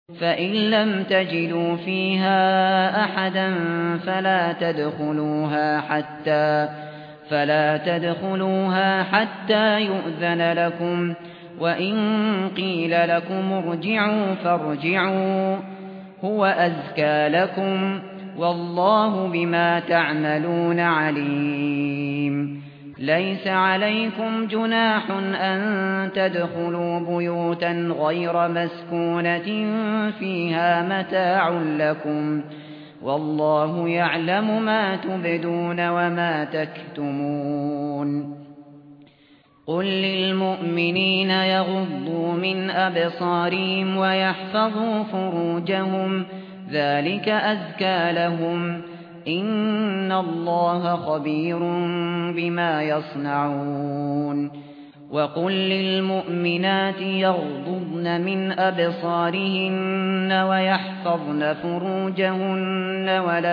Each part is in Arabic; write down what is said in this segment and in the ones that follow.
فإن لم تجدوا فيها أحدا فلا تدخلوها حتى يؤذن لكم، وإن قيل لكم ارجعوا فارجعوا هو أزكى لكم، والله بما تعملون عليم. ليس عليكم جناح أن تدخلوا بيوتا غير مسكونة فيها متاع لكم، والله يعلم ما تبدون وما تكتمون. قل للمؤمنين يغضوا من أبصارهم ويحفظوا فروجهم، ذلك أزكى لهم، إن الله خبير بما يصنعون. وقل للمؤمنات يغضضن من أبصارهن ويحفظن فروجهن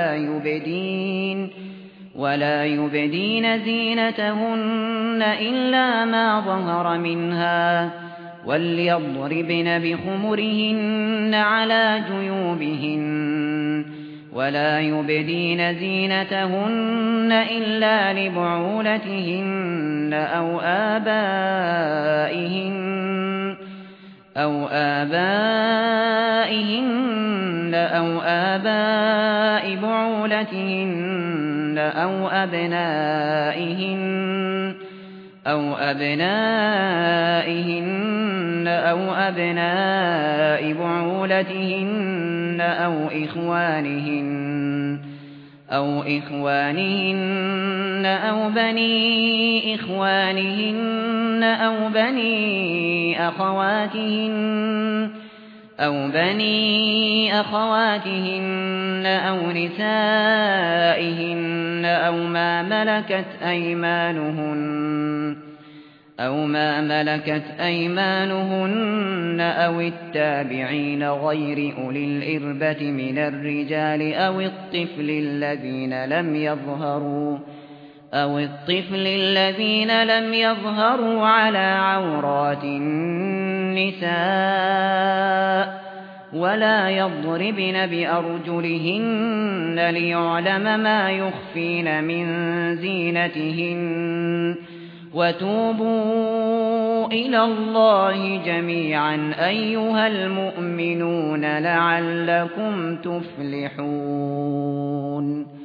ولا يبدين زينتهن إلا ما ظهر منها، وليضربن بخمرهن على جيوبهن، ولا يبدين زينتهن إلا لبعولتهن أو آباء بعولتهن أو أبنائهن أو أبناء بعولتهن أو إخوانهن أو بني إخوانهن أو بني أخواتهن أو نسائهن أو ما ملكت أيمانهن أو التابعين غير أولي الإربة من الرجال أو الطفل الذين لم يظهروا على عورات النساء، ولا يضربن بأرجلهن ليعلم ما يخفين من زينتهن، وتوبوا إلى الله جميعا أيها المؤمنون لعلكم تفلحون.